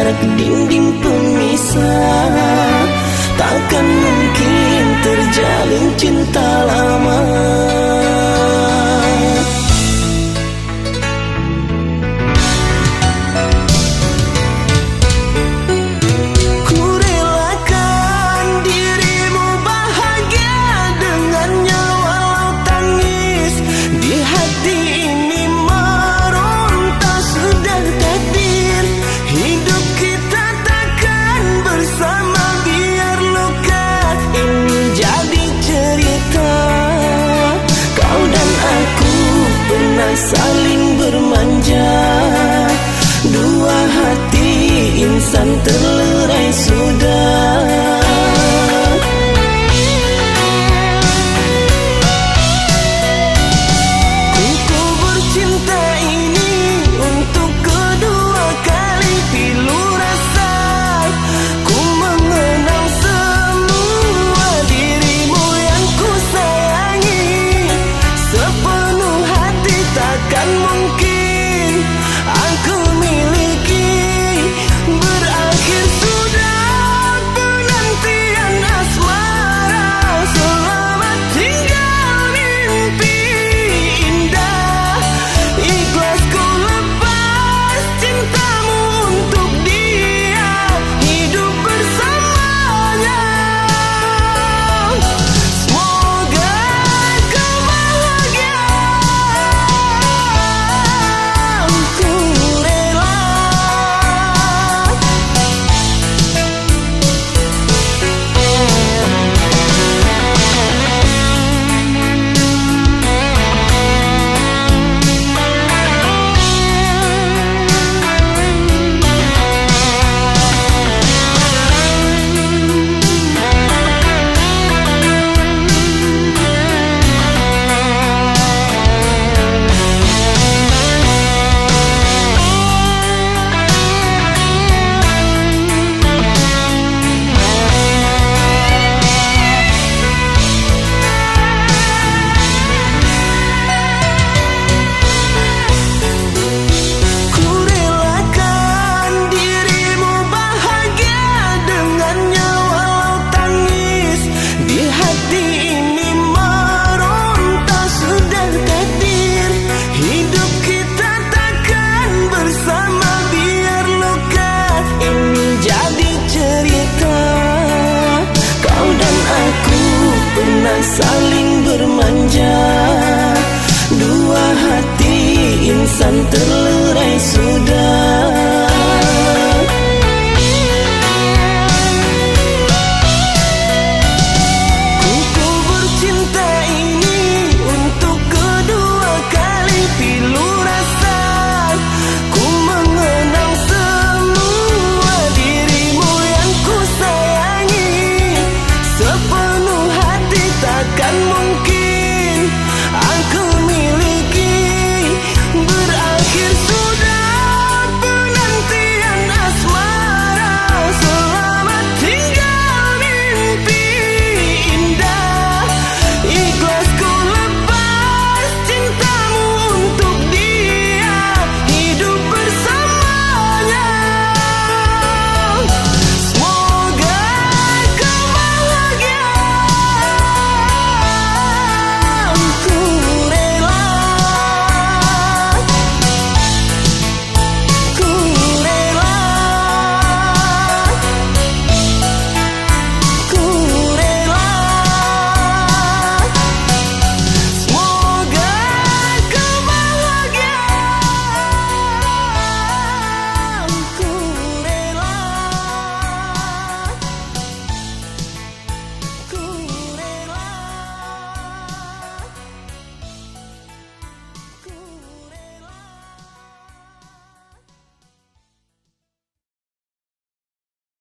jarak dinding pemisah, takkan mungkin terjalin cinta lama. Saling bermanja, dua hati insan terlerai sudah. Ku bercinta ini untuk kedua kali, pilu rasa ku mengenal semua dirimu yang ku sayangi. Sepenuh hati takkan mungkin aku miliki. Berakhir sudah penantian asmara, selamat tinggal mimpi indah. Ikhlas ku lepas cintamu untuk dia, hidup bersamanya. Semoga kau bahagia. Saling bermanja, dua hati insan terlalu